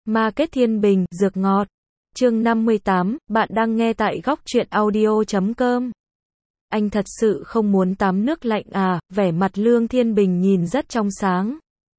Market Thiên Bình, dược ngọt. Chương 58, bạn đang nghe tại góc truyện audio.com. Anh thật sự không muốn tắm nước lạnh à? Vẻ mặt Lương Thiên Bình nhìn rất trong sáng.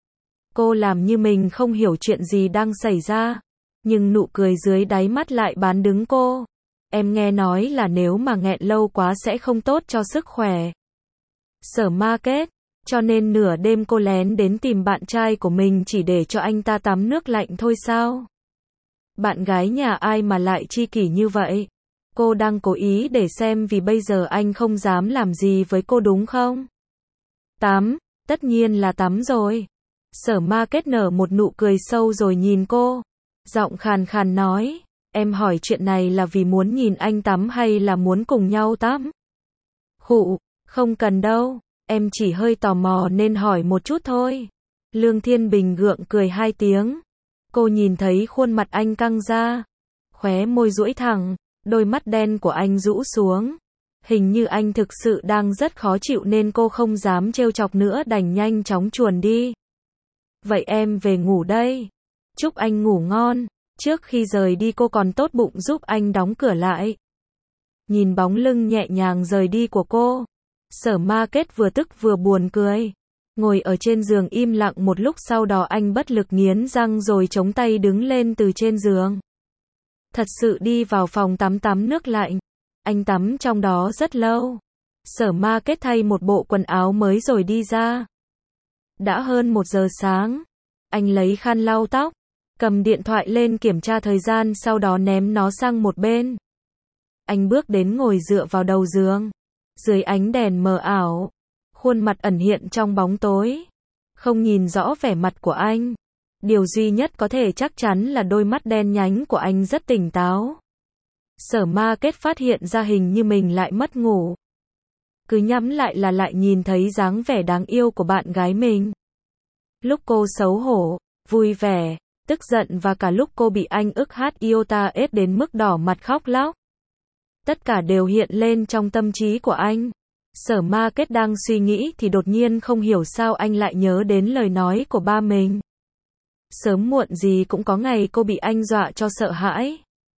Cô làm như mình không hiểu chuyện gì đang xảy ra, nhưng nụ cười dưới đáy mắt lại bán đứng cô. Em nghe nói là nếu mà nghẹn lâu quá sẽ không tốt cho sức khỏe. Sở Market, cho nên nửa đêm cô lén đến tìm bạn trai của mình chỉ để cho anh ta tắm nước lạnh thôi sao? Bạn gái nhà ai mà lại chi kỷ như vậy? Cô đang cố ý để xem vì bây giờ anh không dám làm gì với cô đúng không? Tắm, tất nhiên là tắm rồi. Sở Market nở một nụ cười sâu rồi nhìn cô. Giọng khàn khàn nói, em hỏi chuyện này là vì muốn nhìn anh tắm hay là muốn cùng nhau tắm? Khụ, không cần đâu, em chỉ hơi tò mò nên hỏi một chút thôi. Lương Thiên Bình gượng cười hai tiếng. Cô nhìn thấy khuôn mặt anh căng ra, khóe môi duỗi thẳng, đôi mắt đen của anh rũ xuống. Hình như anh thực sự đang rất khó chịu nên cô không dám trêu chọc nữa đành nhanh chóng chuồn đi. Vậy em về ngủ đây. Chúc anh ngủ ngon. Trước khi rời đi cô còn tốt bụng giúp anh đóng cửa lại. Nhìn bóng lưng nhẹ nhàng rời đi của cô, Sở Market vừa tức vừa buồn cười. Ngồi ở trên giường im lặng một lúc sau đó anh bất lực nghiến răng rồi chống tay đứng lên từ trên giường. Thật sự đi vào phòng tắm nước lạnh. Anh tắm trong đó rất lâu. Sở Market thay một bộ quần áo mới rồi đi ra. Đã hơn 1 giờ sáng. Anh lấy khăn lau tóc, cầm điện thoại lên kiểm tra thời gian sau đó ném nó sang một bên. Anh bước đến ngồi dựa vào đầu giường. Dưới ánh đèn mờ ảo, khuôn mặt ẩn hiện trong bóng tối. Không nhìn rõ vẻ mặt của anh. Điều duy nhất có thể chắc chắn là đôi mắt đen nhánh của anh rất tỉnh táo. Sở Market phát hiện ra hình như mình lại mất ngủ. Cứ nhắm lại là lại nhìn thấy dáng vẻ đáng yêu của bạn gái mình. Lúc cô xấu hổ, vui vẻ, tức giận và cả lúc cô bị anh ức hát iota ép đến mức đỏ mặt khóc lóc. Tất cả đều hiện lên trong tâm trí của anh. Sở Market đang suy nghĩ thì đột nhiên không hiểu sao anh lại nhớ đến lời nói của ba mình. Sớm muộn gì cũng có ngày cô bị anh dọa cho sợ hãi.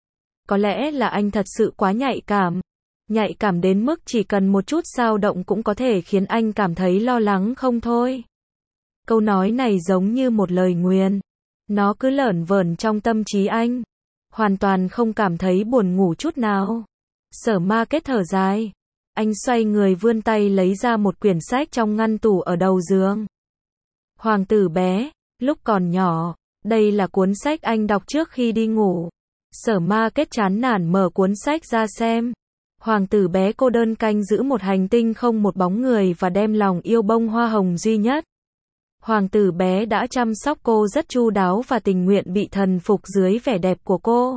Có lẽ là anh thật sự quá nhạy cảm. Nhạy cảm đến mức chỉ cần một chút dao động cũng có thể khiến anh cảm thấy lo lắng không thôi. Câu nói này giống như một lời nguyền. Nó cứ lởn vởn trong tâm trí anh. Hoàn toàn không cảm thấy buồn ngủ chút nào. Sở Market thở dài. Anh xoay người vươn tay lấy ra một quyển sách trong ngăn tủ ở đầu giường. Hoàng tử bé, lúc còn nhỏ. Đây là cuốn sách anh đọc trước khi đi ngủ. Sở Market chán nản mở cuốn sách ra xem. Hoàng tử bé cô đơn canh giữ một hành tinh không một bóng người và đem lòng yêu bông hoa hồng duy nhất. Hoàng tử bé đã chăm sóc cô rất chu đáo và tình nguyện bị thần phục dưới vẻ đẹp của cô.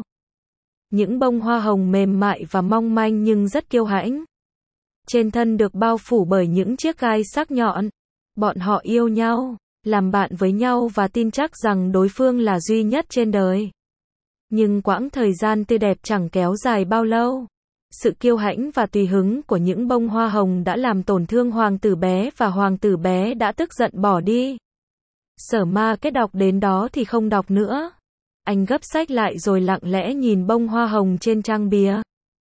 Những bông hoa hồng mềm mại và mong manh nhưng rất kiêu hãnh. Trên thân được bao phủ bởi những chiếc gai sắc nhọn. Bọn họ yêu nhau, làm bạn với nhau và tin chắc rằng đối phương là duy nhất trên đời. Nhưng quãng thời gian tươi đẹp chẳng kéo dài bao lâu. Sự kiêu hãnh và tùy hứng của những bông hoa hồng đã làm tổn thương hoàng tử bé và hoàng tử bé đã tức giận bỏ đi. Sở Market đọc đến đó thì không đọc nữa. Anh gấp sách lại rồi lặng lẽ nhìn bông hoa hồng trên trang bìa.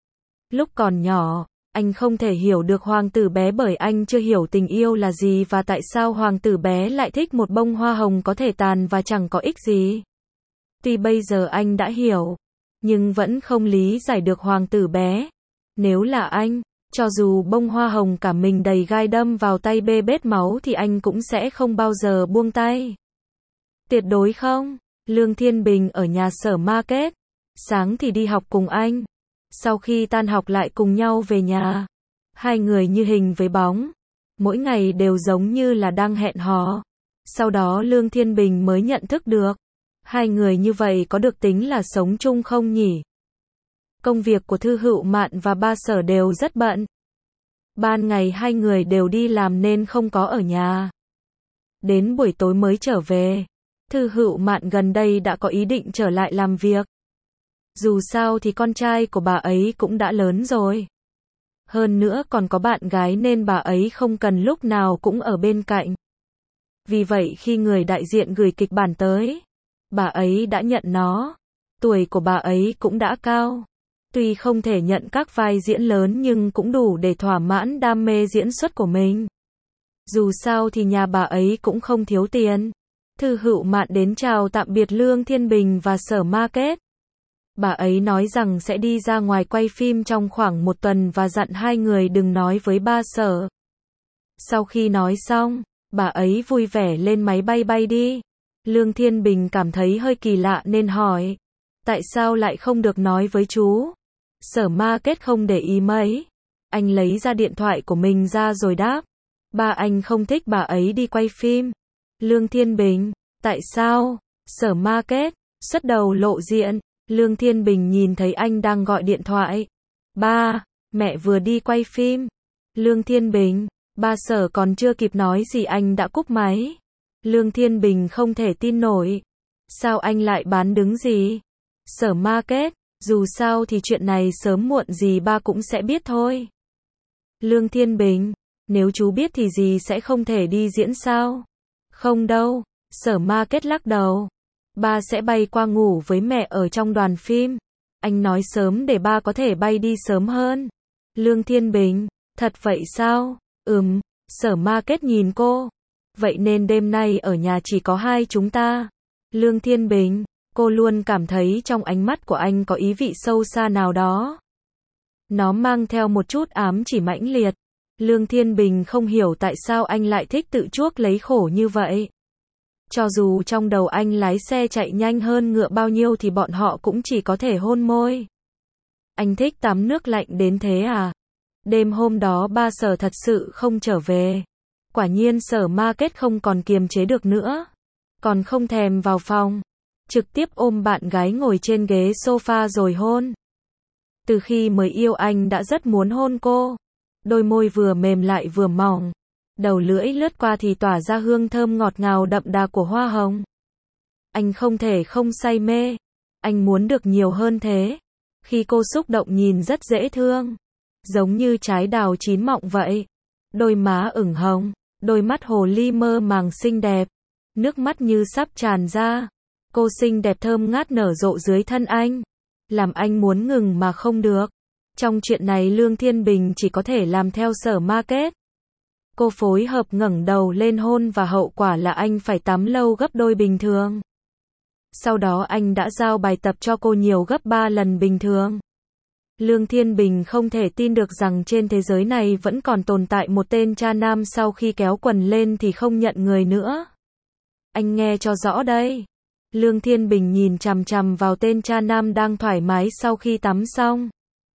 Lúc còn nhỏ, anh không thể hiểu được hoàng tử bé bởi anh chưa hiểu tình yêu là gì và tại sao hoàng tử bé lại thích một bông hoa hồng có thể tàn và chẳng có ích gì. Tuy bây giờ anh đã hiểu, nhưng vẫn không lý giải được hoàng tử bé. Nếu là anh, cho dù bông hoa hồng cả mình đầy gai đâm vào tay bê bết máu thì anh cũng sẽ không bao giờ buông tay. Tuyệt đối không. Lương Thiên Bình ở nhà Sở Market. Sáng thì đi học cùng anh. Sau khi tan học lại cùng nhau về nhà. Hai người như hình với bóng. Mỗi ngày đều giống như là đang hẹn hò. Sau đó Lương Thiên Bình mới nhận thức được. Hai người như vậy có được tính là sống chung không nhỉ? Công việc của Thư Hữu Mạn và ba Sở đều rất bận. Ban ngày hai người đều đi làm nên không có ở nhà. Đến buổi tối mới trở về. Thư Hữu Mạn gần đây đã có ý định trở lại làm việc. Dù sao thì con trai của bà ấy cũng đã lớn rồi. Hơn nữa còn có bạn gái nên bà ấy không cần lúc nào cũng ở bên cạnh. Vì vậy khi người đại diện gửi kịch bản tới, bà ấy đã nhận nó. Tuổi của bà ấy cũng đã cao. Tuy không thể nhận các vai diễn lớn nhưng cũng đủ để thỏa mãn đam mê diễn xuất của mình. Dù sao thì nhà bà ấy cũng không thiếu tiền. Thư Hữu Mạn đến chào tạm biệt Lương Thiên Bình và Sở Ma Kết. Bà ấy nói rằng sẽ đi ra ngoài quay phim trong khoảng 1 tuần và dặn hai người đừng nói với ba Sở. Sau khi nói xong, bà ấy vui vẻ lên máy bay bay đi. Lương Thiên Bình cảm thấy hơi kỳ lạ nên hỏi, tại sao lại không được nói với chú? Sở Ma Kết không để ý mấy. Anh lấy ra điện thoại của mình ra rồi đáp, ba anh không thích bà ấy đi quay phim. Lương Thiên Bình, tại sao? Sở Ma Kết, xuất đầu lộ diện. Lương Thiên Bình nhìn thấy anh đang gọi điện thoại. Ba, mẹ vừa đi quay phim. Lương Thiên Bình, ba Sở còn chưa kịp nói gì anh đã cúp máy. Lương Thiên Bình không thể tin nổi. Sao anh lại bán đứng gì? Sở Ma Kết, dù sao thì chuyện này sớm muộn gì ba cũng sẽ biết thôi. Lương Thiên Bình, nếu chú biết thì gì sẽ không thể đi diễn sao? Không đâu, Sở Ma Kết lắc đầu. Ba sẽ bay qua ngủ với mẹ ở trong đoàn phim. Anh nói sớm để ba có thể bay đi sớm hơn. Lương Thiên Bình, thật vậy sao? Sở Ma Kết nhìn cô. Vậy nên đêm nay ở nhà chỉ có hai chúng ta. Lương Thiên Bình, cô luôn cảm thấy trong ánh mắt của anh có ý vị sâu xa nào đó. Nó mang theo một chút ám chỉ mãnh liệt. Lương Thiên Bình không hiểu tại sao anh lại thích tự chuốc lấy khổ như vậy. Cho dù trong đầu anh lái xe chạy nhanh hơn ngựa bao nhiêu thì bọn họ cũng chỉ có thể hôn môi. Anh thích tắm nước lạnh đến thế à? Đêm hôm đó ba Sở thật sự không trở về. Quả nhiên Sở Ma Kết không còn kiềm chế được nữa. Còn không thèm vào phòng. Trực tiếp ôm bạn gái ngồi trên ghế sofa rồi hôn. Từ khi mới yêu anh đã rất muốn hôn cô. Đôi môi vừa mềm lại vừa mỏng. Đầu lưỡi lướt qua thì tỏa ra hương thơm ngọt ngào đậm đà của hoa hồng. Anh không thể không say mê. Anh muốn được nhiều hơn thế. Khi cô xúc động nhìn rất dễ thương. Giống như trái đào chín mọng vậy. Đôi má ửng hồng. Đôi mắt hồ ly mơ màng xinh đẹp. Nước mắt như sắp tràn ra. Cô xinh đẹp thơm ngát nở rộ dưới thân anh. Làm anh muốn ngừng mà không được. Trong chuyện này Lương Thiên Bình chỉ có thể làm theo Sở Ma Kết. Cô phối hợp ngẩng đầu lên hôn và hậu quả là anh phải tắm lâu gấp đôi bình thường. Sau đó anh đã giao bài tập cho cô nhiều gấp 3 lần bình thường. Lương Thiên Bình không thể tin được rằng trên thế giới này vẫn còn tồn tại một tên cha nam sau khi kéo quần lên thì không nhận người nữa. Anh nghe cho rõ đây. Lương Thiên Bình nhìn chằm chằm vào tên cha nam đang thoải mái sau khi tắm xong.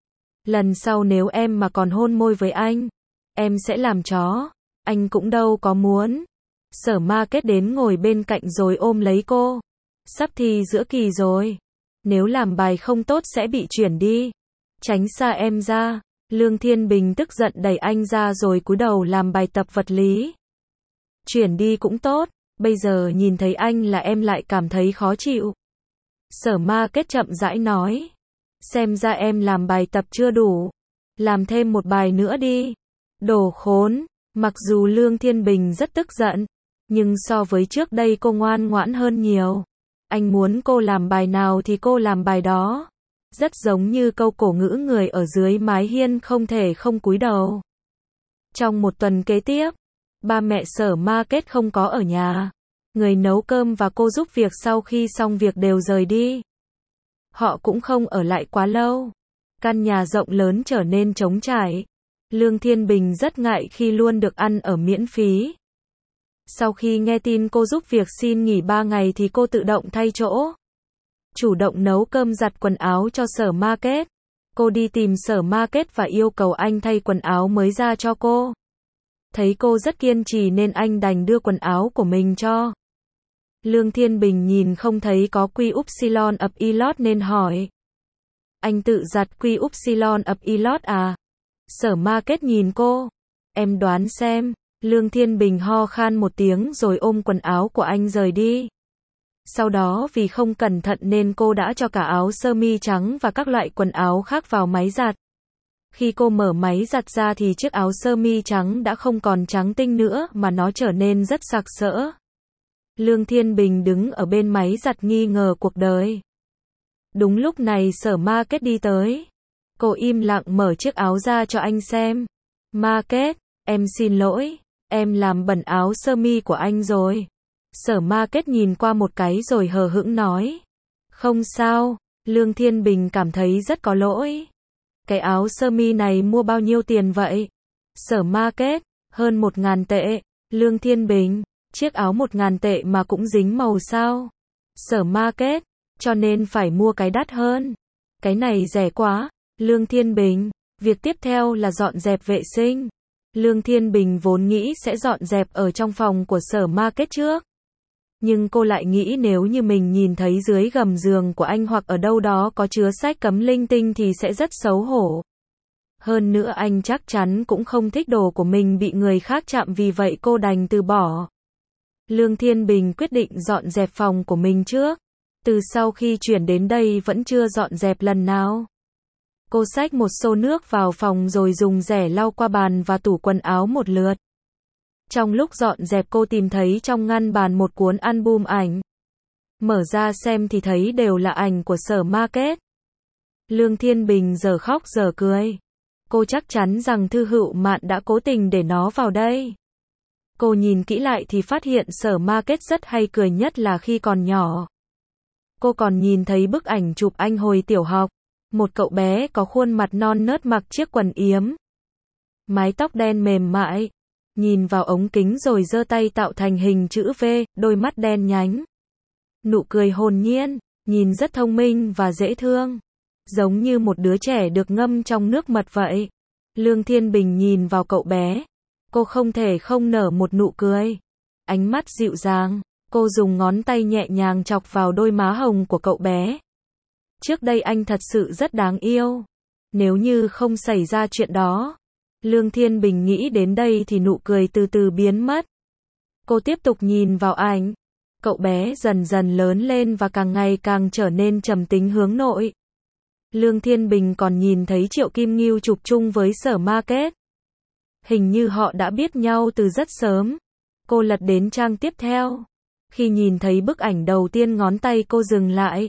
Lần sau nếu em mà còn hôn môi với anh, em sẽ làm chó. Anh cũng đâu có muốn. Sở Ma Kết đến ngồi bên cạnh rồi ôm lấy cô. Sắp thi giữa kỳ rồi. Nếu làm bài không tốt sẽ bị chuyển đi. Tránh xa em ra. Lương Thiên Bình tức giận đẩy anh ra rồi cúi đầu làm bài tập vật lý. Chuyển đi cũng tốt. Bây giờ nhìn thấy anh là em lại cảm thấy khó chịu. Sở Ma Kết chậm rãi nói. Xem ra em làm bài tập chưa đủ. Làm thêm một bài nữa đi. Đồ khốn. Mặc dù Lương Thiên Bình rất tức giận, nhưng so với trước đây cô ngoan ngoãn hơn nhiều. Anh muốn cô làm bài nào thì cô làm bài đó. Rất giống như câu cổ ngữ người ở dưới mái hiên không thể không cúi đầu. Trong một tuần kế tiếp, ba mẹ Sở Ma Kết không có ở nhà. Người nấu cơm và cô giúp việc sau khi xong việc đều rời đi. Họ cũng không ở lại quá lâu. Căn nhà rộng lớn trở nên trống trải. Lương Thiên Bình rất ngại khi luôn được ăn ở miễn phí. Sau khi nghe tin cô giúp việc xin nghỉ 3 ngày thì cô tự động thay chỗ. Chủ động nấu cơm giặt quần áo cho Sở Ma Kết. Cô đi tìm Sở Ma Kết và yêu cầu anh thay quần áo mới ra cho cô. Thấy cô rất kiên trì nên anh đành đưa quần áo của mình cho. Lương Thiên Bình nhìn không thấy có quy upsilon ập ilot nên hỏi. Anh tự giặt quy upsilon ập ilot à? Sở Ma Kết nhìn cô. Em đoán xem. Lương Thiên Bình ho khan một tiếng rồi ôm quần áo của anh rời đi. Sau đó vì không cẩn thận nên cô đã cho cả áo sơ mi trắng và các loại quần áo khác vào máy giặt. Khi cô mở máy giặt ra thì chiếc áo sơ mi trắng đã không còn trắng tinh nữa mà nó trở nên rất sặc sỡ. Lương Thiên Bình đứng ở bên máy giặt nghi ngờ cuộc đời. Đúng lúc này Sở Market đi tới. Cô im lặng mở chiếc áo ra cho anh xem. Market, em xin lỗi, em làm bẩn áo sơ mi của anh rồi. Sở Market nhìn qua một cái rồi hờ hững nói. Không sao, Lương Thiên Bình cảm thấy rất có lỗi. Cái áo sơ mi này mua bao nhiêu tiền vậy? Sở Market, hơn 1.000 tệ. Lương Thiên Bình, chiếc áo 1.000 tệ mà cũng dính màu sao? Sở Market, cho nên phải mua cái đắt hơn. Cái này rẻ quá. Lương Thiên Bình, việc tiếp theo là dọn dẹp vệ sinh. Lương Thiên Bình vốn nghĩ sẽ dọn dẹp ở trong phòng của Sở Market trước. Nhưng cô lại nghĩ nếu như mình nhìn thấy dưới gầm giường của anh hoặc ở đâu đó có chứa sách cấm linh tinh thì sẽ rất xấu hổ. Hơn nữa anh chắc chắn cũng không thích đồ của mình bị người khác chạm, vì vậy cô đành từ bỏ. Lương Thiên Bình quyết định dọn dẹp phòng của mình trước. Từ sau khi chuyển đến đây vẫn chưa dọn dẹp lần nào. Cô xách một xô nước vào phòng rồi dùng rẻ lau qua bàn và tủ quần áo một lượt. Trong lúc dọn dẹp cô tìm thấy trong ngăn bàn một cuốn album ảnh. Mở ra xem thì thấy đều là ảnh của Sở Market. Lương Thiên Bình giờ khóc giờ cười. Cô chắc chắn rằng Thư Hữu Mạn đã cố tình để nó vào đây. Cô nhìn kỹ lại thì phát hiện Sở Market rất hay cười, nhất là khi còn nhỏ. Cô còn nhìn thấy bức ảnh chụp anh hồi tiểu học. Một cậu bé có khuôn mặt non nớt mặc chiếc quần yếm. Mái tóc đen mềm mại. Nhìn vào ống kính rồi giơ tay tạo thành hình chữ V, đôi mắt đen nhánh. Nụ cười hồn nhiên, nhìn rất thông minh và dễ thương. Giống như một đứa trẻ được ngâm trong nước mật vậy. Lương Thiên Bình nhìn vào cậu bé. Cô không thể không nở một nụ cười. Ánh mắt dịu dàng, cô dùng ngón tay nhẹ nhàng chọc vào đôi má hồng của cậu bé. Trước đây anh thật sự rất đáng yêu. Nếu như không xảy ra chuyện đó. Lương Thiên Bình nghĩ đến đây thì nụ cười từ từ biến mất. Cô tiếp tục nhìn vào ảnh. Cậu bé dần dần lớn lên và càng ngày càng trở nên trầm tính hướng nội. Lương Thiên Bình còn nhìn thấy Triệu Kim Ngưu chụp chung với Sở Market. Hình như họ đã biết nhau từ rất sớm. Cô lật đến trang tiếp theo. Khi nhìn thấy bức ảnh đầu tiên ngón tay cô dừng lại.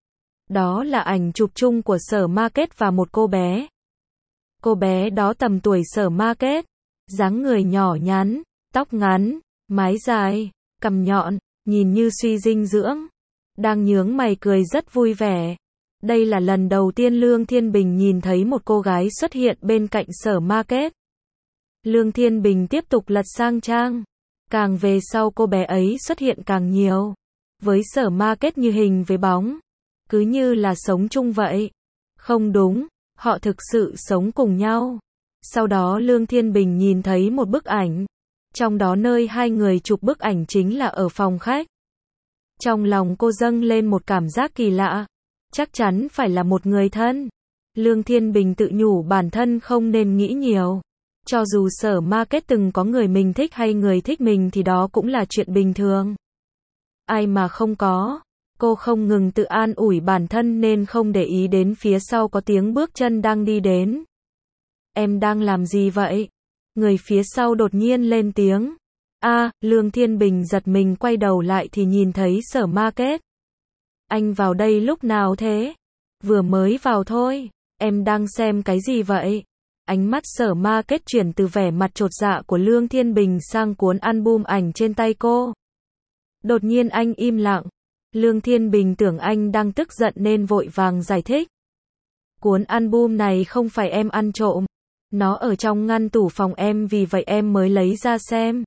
Đó là ảnh chụp chung của Sở Market và một cô bé. Cô bé đó tầm tuổi Sở Market. Dáng người nhỏ nhắn, tóc ngắn, mái dài, cằm nhọn, nhìn như suy dinh dưỡng. Đang nhướng mày cười rất vui vẻ. Đây là lần đầu tiên Lương Thiên Bình nhìn thấy một cô gái xuất hiện bên cạnh Sở Market. Lương Thiên Bình tiếp tục lật sang trang. Càng về sau cô bé ấy xuất hiện càng nhiều. Với Sở Market như hình với bóng. Cứ như là sống chung vậy. Không đúng, họ thực sự sống cùng nhau. Sau đó Lương Thiên Bình nhìn thấy một bức ảnh. Trong đó nơi hai người chụp bức ảnh chính là ở phòng khách. Trong lòng cô dâng lên một cảm giác kỳ lạ. Chắc chắn phải là một người thân. Lương Thiên Bình tự nhủ bản thân không nên nghĩ nhiều. Cho dù Sở Market từng có người mình thích hay người thích mình thì đó cũng là chuyện bình thường. Ai mà không có. Cô không ngừng tự an ủi bản thân nên không để ý đến phía sau có tiếng bước chân đang đi đến. Em đang làm gì vậy? Người phía sau đột nhiên lên tiếng. Lương Thiên Bình giật mình quay đầu lại thì nhìn thấy Sở Market. Anh vào đây lúc nào thế? Vừa mới vào thôi. Em đang xem cái gì vậy? Ánh mắt Sở Market chuyển từ vẻ mặt chột dạ của Lương Thiên Bình sang cuốn album ảnh trên tay cô. Đột nhiên anh im lặng. Lương Thiên Bình tưởng anh đang tức giận nên vội vàng giải thích. Cuốn album này không phải em ăn trộm. Nó ở trong ngăn tủ phòng em, vì vậy em mới lấy ra xem.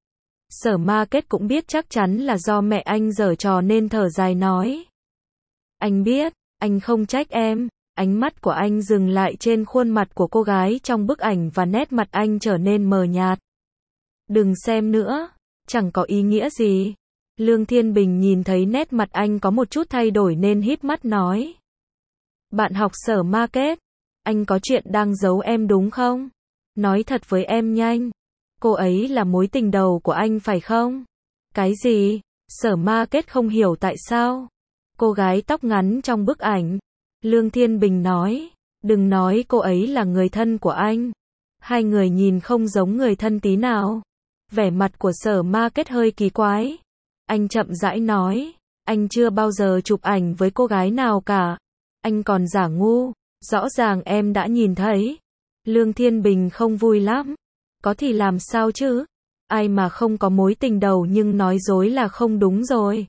Sở Market cũng biết chắc chắn là do mẹ anh giở trò nên thở dài nói. Anh biết, anh không trách em. Ánh mắt của anh dừng lại trên khuôn mặt của cô gái trong bức ảnh và nét mặt anh trở nên mờ nhạt. Đừng xem nữa, chẳng có ý nghĩa gì. Lương Thiên Bình nhìn thấy nét mặt anh có một chút thay đổi nên híp mắt nói. Bạn học Sở Market, anh có chuyện đang giấu em đúng không? Nói thật với em nhanh. Cô ấy là mối tình đầu của anh phải không? Cái gì? Sở Market không hiểu tại sao. Cô gái tóc ngắn trong bức ảnh. Lương Thiên Bình nói. Đừng nói cô ấy là người thân của anh. Hai người nhìn không giống người thân tí nào. Vẻ mặt của Sở Market hơi kỳ quái. Anh chậm rãi nói, anh chưa bao giờ chụp ảnh với cô gái nào cả. Anh còn giả ngu, rõ ràng em đã nhìn thấy. Lương Thiên Bình không vui lắm. Có thì làm sao chứ? Ai mà không có mối tình đầu nhưng nói dối là không đúng rồi.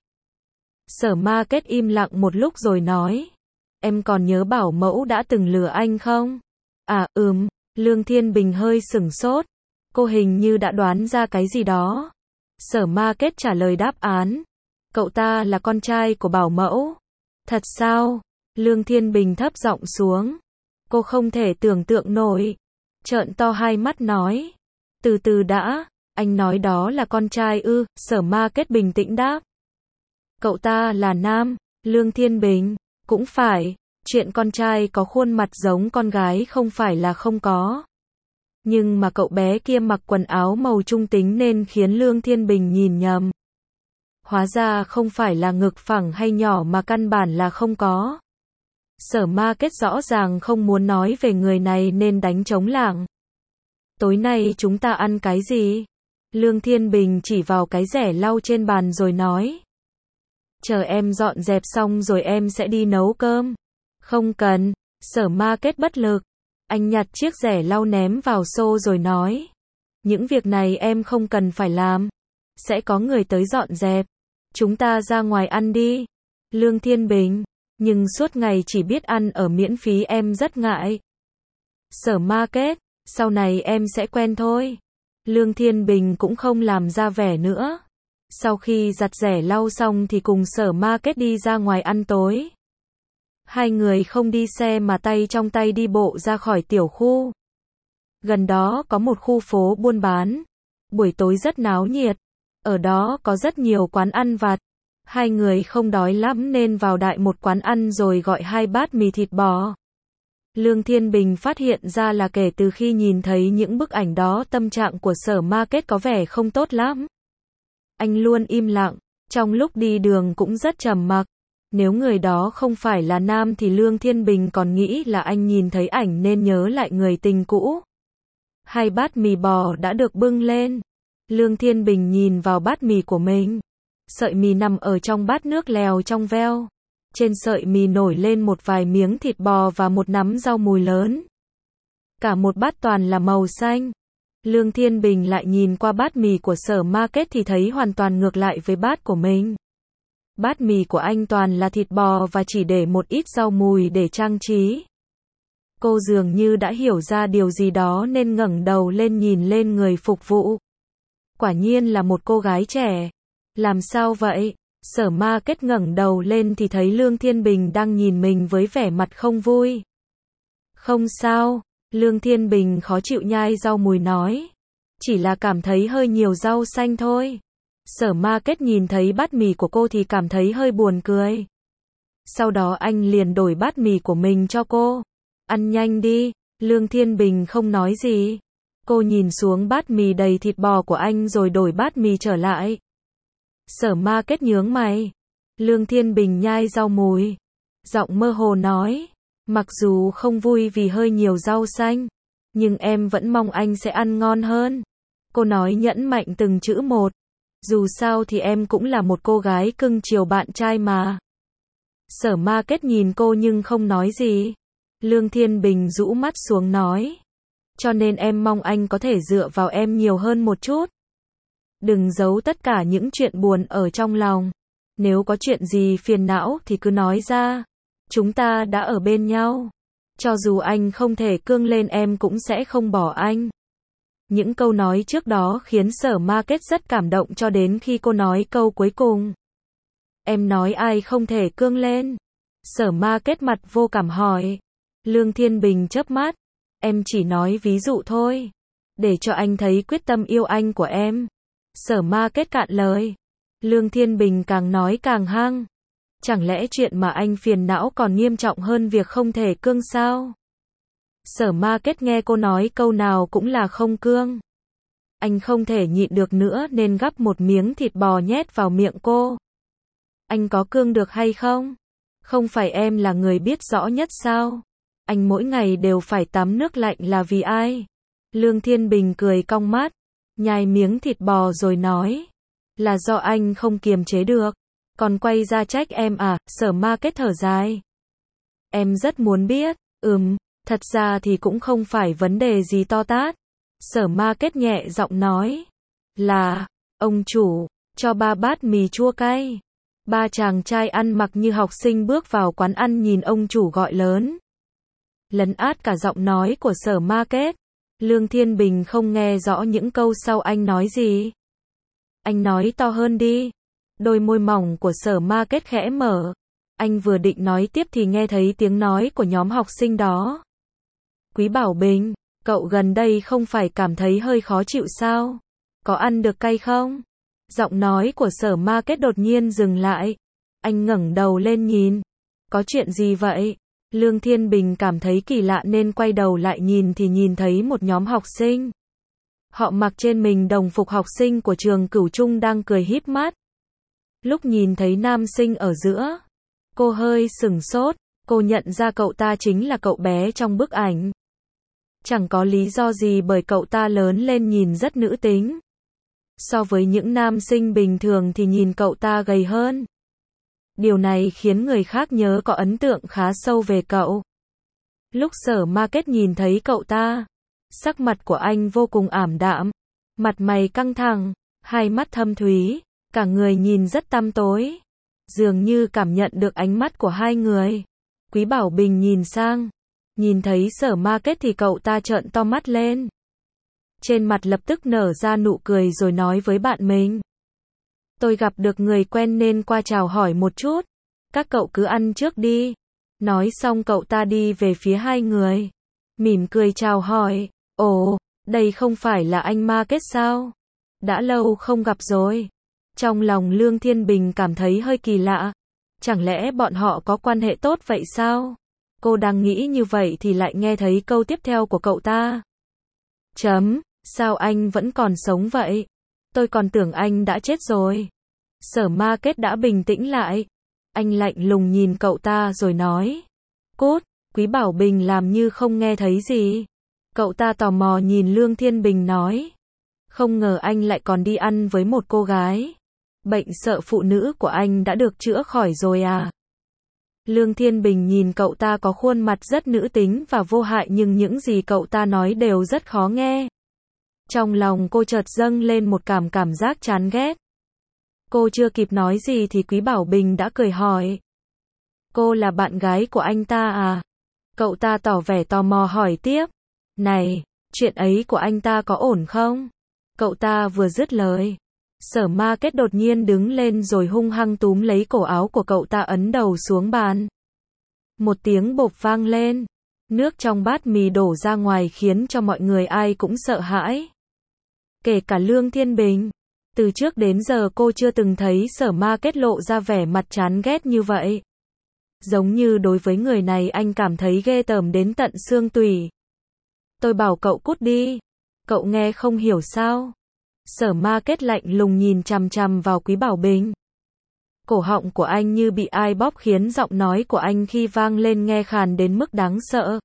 Sở Ma Kết im lặng một lúc rồi nói, em còn nhớ bảo mẫu đã từng lừa anh không? À Lương Thiên Bình hơi sửng sốt. Cô hình như đã đoán ra cái gì đó. Sở Ma Kết trả lời đáp án. Cậu ta là con trai của bảo mẫu. Thật sao? Lương Thiên Bình thấp giọng xuống. Cô không thể tưởng tượng nổi. Trợn to hai mắt nói. Từ từ đã, anh nói đó là con trai ư? Sở Ma Kết bình tĩnh đáp. Cậu ta là nam. Lương Thiên Bình. Cũng phải, chuyện con trai có khuôn mặt giống con gái không phải là không có. Nhưng mà cậu bé kia mặc quần áo màu trung tính nên khiến Lương Thiên Bình nhìn nhầm. Hóa ra không phải là ngực phẳng hay nhỏ mà căn bản là không có. Sở Ma Kết rõ ràng không muốn nói về người này nên đánh trống lảng. Tối nay chúng ta ăn cái gì? Lương Thiên Bình chỉ vào cái rẻ lau trên bàn rồi nói. Chờ em dọn dẹp xong rồi em sẽ đi nấu cơm. Không cần. Sở Ma Kết bất lực. Anh nhặt chiếc rẻ lau ném vào xô rồi nói. Những việc này em không cần phải làm. Sẽ có người tới dọn dẹp. Chúng ta ra ngoài ăn đi. Lương Thiên Bình. Nhưng suốt ngày chỉ biết ăn ở miễn phí em rất ngại. Sở Ma Kết. Sau này em sẽ quen thôi. Lương Thiên Bình cũng không làm ra vẻ nữa. Sau khi giặt rẻ lau xong thì cùng Sở Ma Kết đi ra ngoài ăn tối. Hai người không đi xe mà tay trong tay đi bộ ra khỏi tiểu khu. Gần đó có một khu phố buôn bán. Buổi tối rất náo nhiệt. Ở đó có rất nhiều quán ăn vặt. Hai người không đói lắm nên vào đại một quán ăn rồi gọi 2 bát mì thịt bò. Lương Thiên Bình phát hiện ra là kể từ khi nhìn thấy những bức ảnh đó tâm trạng của Sở Ma Kết có vẻ không tốt lắm. Anh luôn im lặng, trong lúc đi đường cũng rất trầm mặc. Nếu người đó không phải là nam thì Lương Thiên Bình còn nghĩ là anh nhìn thấy ảnh nên nhớ lại người tình cũ. 2 bát mì bò đã được bưng lên. Lương Thiên Bình nhìn vào bát mì của mình. Sợi mì nằm ở trong bát nước lèo trong veo. Trên sợi mì nổi lên một vài miếng thịt bò và một nắm rau mùi lớn. Cả một bát toàn là màu xanh. Lương Thiên Bình lại nhìn qua bát mì của Sở Ma Kết thì thấy hoàn toàn ngược lại với bát của mình. Bát mì của anh toàn là thịt bò và chỉ để một ít rau mùi để trang trí. Cô dường như đã hiểu ra điều gì đó nên ngẩng đầu lên nhìn lên người phục vụ. Quả nhiên là một cô gái trẻ. Làm sao vậy? Sở Ma Kết ngẩng đầu lên thì thấy Lương Thiên Bình đang nhìn mình với vẻ mặt không vui. Không sao, Lương Thiên Bình khó chịu nhai rau mùi nói. Chỉ là cảm thấy hơi nhiều rau xanh thôi. Sở Ma Kết nhìn thấy bát mì của cô thì cảm thấy hơi buồn cười. Sau đó anh liền đổi bát mì của mình cho cô. Ăn nhanh đi, Lương Thiên Bình không nói gì. Cô nhìn xuống bát mì đầy thịt bò của anh rồi đổi bát mì trở lại. Sở Ma Kết nhướng mày. Lương Thiên Bình nhai rau mùi. Giọng mơ hồ nói. Mặc dù không vui vì hơi nhiều rau xanh. Nhưng em vẫn mong anh sẽ ăn ngon hơn. Cô nói nhẫn mạnh từng chữ một. Dù sao thì em cũng là một cô gái cưng chiều bạn trai mà. Sở Ma Kết nhìn cô nhưng không nói gì. Lương Thiên Bình rũ mắt xuống nói. Cho nên em mong anh có thể dựa vào em nhiều hơn một chút. Đừng giấu tất cả những chuyện buồn ở trong lòng. Nếu có chuyện gì phiền não thì cứ nói ra. Chúng ta đã ở bên nhau. Cho dù anh không thể cương lên em cũng sẽ không bỏ anh. Những câu nói trước đó khiến Sở Ma Kết rất cảm động cho đến khi cô nói câu cuối cùng. Em nói ai không thể cương lên? Sở Ma Kết mặt vô cảm hỏi. Lương Thiên Bình chớp mắt. Em chỉ nói ví dụ thôi. Để cho anh thấy quyết tâm yêu anh của em. Sở Ma Kết cạn lời. Lương Thiên Bình càng nói càng hăng. Chẳng lẽ chuyện mà anh phiền não còn nghiêm trọng hơn việc không thể cương sao? Sở Ma Kết nghe cô nói câu nào cũng là không cương. Anh không thể nhịn được nữa nên gắp một miếng thịt bò nhét vào miệng cô. Anh có cương được hay không? Không phải em là người biết rõ nhất sao? Anh mỗi ngày đều phải tắm nước lạnh là vì ai? Lương Thiên Bình cười cong mắt, nhai miếng thịt bò rồi nói. Là do anh không kiềm chế được. Còn quay ra trách em à, Sở Market thở dài. Em rất muốn biết, thật ra thì cũng không phải vấn đề gì to tát. Sở Market nhẹ giọng nói. Là, ông chủ, cho 3 bát mì chua cay. 3 chàng trai ăn mặc như học sinh bước vào quán ăn nhìn ông chủ gọi lớn. Lấn át cả giọng nói của Sở Market. Lương Thiên Bình không nghe rõ những câu sau anh nói gì. Anh nói to hơn đi. Đôi môi mỏng của Sở Market khẽ mở. Anh vừa định nói tiếp thì nghe thấy tiếng nói của nhóm học sinh đó. Quý Bảo Bình, cậu gần đây không phải cảm thấy hơi khó chịu sao? Có ăn được cay không? Giọng nói của Sở Market đột nhiên dừng lại. Anh ngẩng đầu lên nhìn. Có chuyện gì vậy? Lương Thiên Bình cảm thấy kỳ lạ nên quay đầu lại nhìn thì nhìn thấy một nhóm học sinh. Họ mặc trên mình đồng phục học sinh của trường Cửu Trung đang cười híp mắt. Lúc nhìn thấy nam sinh ở giữa, cô hơi sửng sốt, cô nhận ra cậu ta chính là cậu bé trong bức ảnh. Chẳng có lý do gì bởi cậu ta lớn lên nhìn rất nữ tính. So với những nam sinh bình thường thì nhìn cậu ta gầy hơn. Điều này khiến người khác nhớ có ấn tượng khá sâu về cậu. Lúc Sở Market nhìn thấy cậu ta, sắc mặt của anh vô cùng ảm đạm, mặt mày căng thẳng, hai mắt thâm thúy, cả người nhìn rất tăm tối. Dường như cảm nhận được ánh mắt của hai người. Quý Bảo Bình nhìn sang, nhìn thấy Sở Market thì cậu ta trợn to mắt lên. Trên mặt lập tức nở ra nụ cười rồi nói với bạn mình. Tôi gặp được người quen nên qua chào hỏi một chút. Các cậu cứ ăn trước đi. Nói xong cậu ta đi về phía hai người. Mỉm cười chào hỏi. Ồ, đây không phải là anh Market sao? Đã lâu không gặp rồi. Trong lòng Lương Thiên Bình cảm thấy hơi kỳ lạ. Chẳng lẽ bọn họ có quan hệ tốt vậy sao? Cô đang nghĩ như vậy thì lại nghe thấy câu tiếp theo của cậu ta. Sao anh vẫn còn sống vậy? Tôi còn tưởng anh đã chết rồi. Sở Market đã bình tĩnh lại. Anh lạnh lùng nhìn cậu ta rồi nói. Cút, Quý Bảo Bình làm như không nghe thấy gì. Cậu ta tò mò nhìn Lương Thiên Bình nói. Không ngờ anh lại còn đi ăn với một cô gái. Bệnh sợ phụ nữ của anh đã được chữa khỏi rồi à? Lương Thiên Bình nhìn cậu ta có khuôn mặt rất nữ tính và vô hại nhưng những gì cậu ta nói đều rất khó nghe. Trong lòng cô chợt dâng lên một cảm giác chán ghét. Cô chưa kịp nói gì thì Quý Bảo Bình đã cười hỏi. Cô là bạn gái của anh ta à? Cậu ta tỏ vẻ tò mò hỏi tiếp. Này, chuyện ấy của anh ta có ổn không? Cậu ta vừa dứt lời. Sở Market đột nhiên đứng lên rồi hung hăng túm lấy cổ áo của cậu ta ấn đầu xuống bàn. Một tiếng bộp vang lên. Nước trong bát mì đổ ra ngoài khiến cho mọi người ai cũng sợ hãi. Kể cả Lương Thiên Bình. Từ trước đến giờ cô chưa từng thấy Sở Market lộ ra vẻ mặt chán ghét như vậy. Giống như đối với người này anh cảm thấy ghê tởm đến tận xương tủy. Tôi bảo cậu cút đi. Cậu nghe không hiểu sao? Sở Market lạnh lùng nhìn chằm chằm vào Quý Bảo Bình. Cổ họng của anh như bị ai bóp khiến giọng nói của anh khi vang lên nghe khàn đến mức đáng sợ.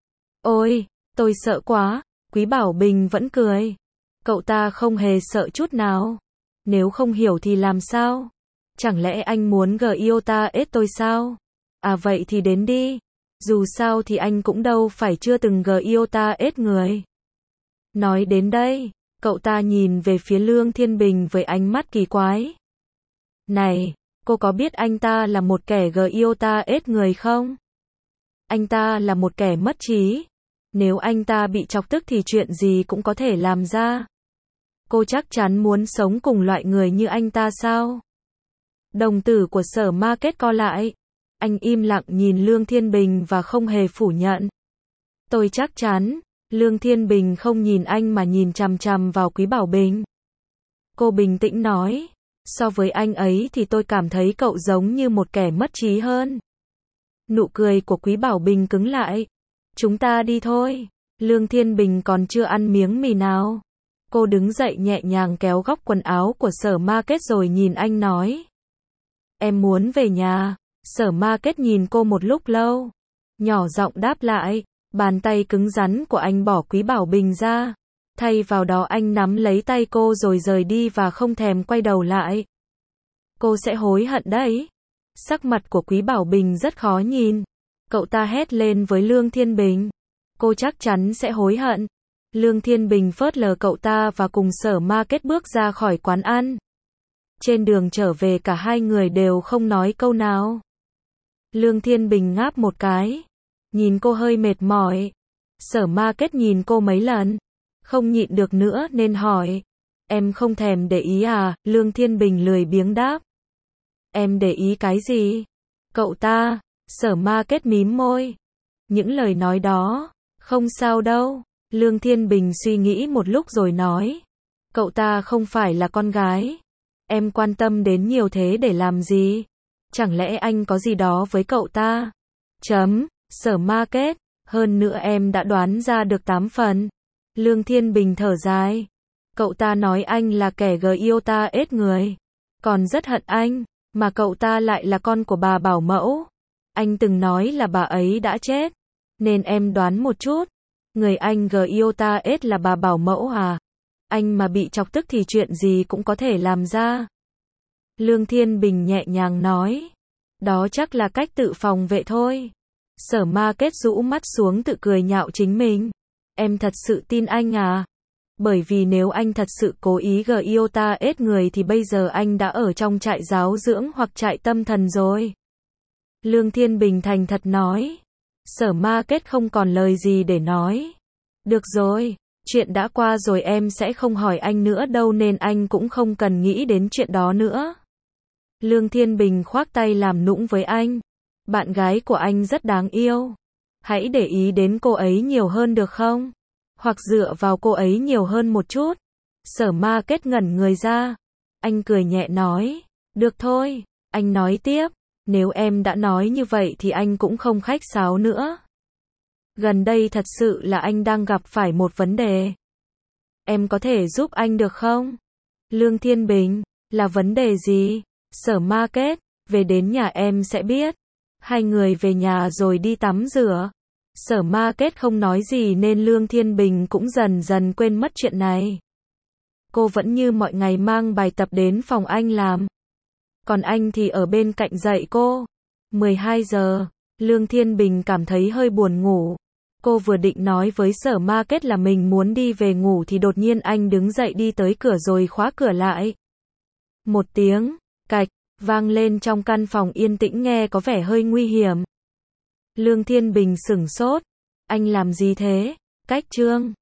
Ôi, tôi sợ quá. Quý Bảo Bình vẫn cười. Cậu ta không hề sợ chút nào. Nếu không hiểu thì làm sao? Chẳng lẽ anh muốn Giota ết tôi sao? À vậy thì đến đi. Dù sao thì anh cũng đâu phải chưa từng Giota ết người. Nói đến đây, cậu ta nhìn về phía Lương Thiên Bình với ánh mắt kỳ quái. Này, cô có biết anh ta là một kẻ Giota ết người không? Anh ta là một kẻ mất trí. Nếu anh ta bị chọc tức thì chuyện gì cũng có thể làm ra. Cô chắc chắn muốn sống cùng loại người như anh ta sao? Đồng tử của Sở Market co lại. Anh im lặng nhìn Lương Thiên Bình và không hề phủ nhận. Tôi chắc chắn. Lương Thiên Bình không nhìn anh mà nhìn chằm chằm vào Quý Bảo Bình. Cô bình tĩnh nói. So với anh ấy thì tôi cảm thấy cậu giống như một kẻ mất trí hơn. Nụ cười của Quý Bảo Bình cứng lại. Chúng ta đi thôi. Lương Thiên Bình còn chưa ăn miếng mì nào. Cô đứng dậy nhẹ nhàng kéo góc quần áo của Sở Market rồi nhìn anh nói. Em muốn về nhà. Sở Market nhìn cô một lúc lâu. Nhỏ giọng đáp lại. Bàn tay cứng rắn của anh bỏ Quý Bảo Bình ra. Thay vào đó anh nắm lấy tay cô rồi rời đi và không thèm quay đầu lại. Cô sẽ hối hận đấy. Sắc mặt của Quý Bảo Bình rất khó nhìn. Cậu ta hét lên với Lương Thiên Bình. Cô chắc chắn sẽ hối hận. Lương Thiên Bình phớt lờ cậu ta và cùng Sở Ma Kết bước ra khỏi quán ăn. Trên đường trở về cả hai người đều không nói câu nào. Lương Thiên Bình ngáp một cái. Nhìn cô hơi mệt mỏi. Sở Ma Kết nhìn cô mấy lần. Không nhịn được nữa nên hỏi. Em không thèm để ý à? Lương Thiên Bình lười biếng đáp. Em để ý cái gì? Cậu ta. Sở Ma Kết mím môi. Những lời nói đó. Không sao đâu. Lương Thiên Bình suy nghĩ một lúc rồi nói. Cậu ta không phải là con gái. Em quan tâm đến nhiều thế để làm gì? Chẳng lẽ anh có gì đó với cậu ta? Sở Ma Kết. Hơn nữa em đã đoán ra được 8 phần. Lương Thiên Bình thở dài. Cậu ta nói anh là kẻ yêu ta ết người. Còn rất hận anh. Mà cậu ta lại là con của bà bảo mẫu. Anh từng nói là bà ấy đã chết. Nên em đoán một chút. Người anh yêu ta ết là bà bảo mẫu à? Anh mà bị chọc tức thì chuyện gì cũng có thể làm ra. Lương Thiên Bình nhẹ nhàng nói. Đó chắc là cách tự phòng vệ thôi. Sở Ma Kết rũ mắt xuống tự cười nhạo chính mình. Em thật sự tin anh à? Bởi vì nếu anh thật sự cố ý yêu ta ết người thì bây giờ anh đã ở trong trại giáo dưỡng hoặc trại tâm thần rồi. Lương Thiên Bình thành thật nói. Sở Ma Kết không còn lời gì để nói. Được rồi, chuyện đã qua rồi em sẽ không hỏi anh nữa đâu nên anh cũng không cần nghĩ đến chuyện đó nữa. Lương Thiên Bình khoác tay làm nũng với anh. Bạn gái của anh rất đáng yêu. Hãy để ý đến cô ấy nhiều hơn được không? Hoặc dựa vào cô ấy nhiều hơn một chút. Sở Ma Kết ngẩn người ra. Anh cười nhẹ nói. Được thôi, anh nói tiếp. Nếu em đã nói như vậy thì anh cũng không khách sáo nữa. Gần đây thật sự là anh đang gặp phải một vấn đề. Em có thể giúp anh được không? Lương Thiên Bình, là vấn đề gì? Sở Ma Kết, về đến nhà em sẽ biết. Hai người về nhà rồi đi tắm rửa. Sở Ma Kết không nói gì nên Lương Thiên Bình cũng dần dần quên mất chuyện này. Cô vẫn như mọi ngày mang bài tập đến phòng anh làm. Còn anh thì ở bên cạnh dạy cô. 12 giờ, Lương Thiên Bình cảm thấy hơi buồn ngủ. Cô vừa định nói với Sở Ma Kết là mình muốn đi về ngủ thì đột nhiên anh đứng dậy đi tới cửa rồi khóa cửa lại. Một tiếng cạch vang lên trong căn phòng yên tĩnh nghe có vẻ hơi nguy hiểm. Lương Thiên Bình sửng sốt. Anh làm gì thế? Cách chương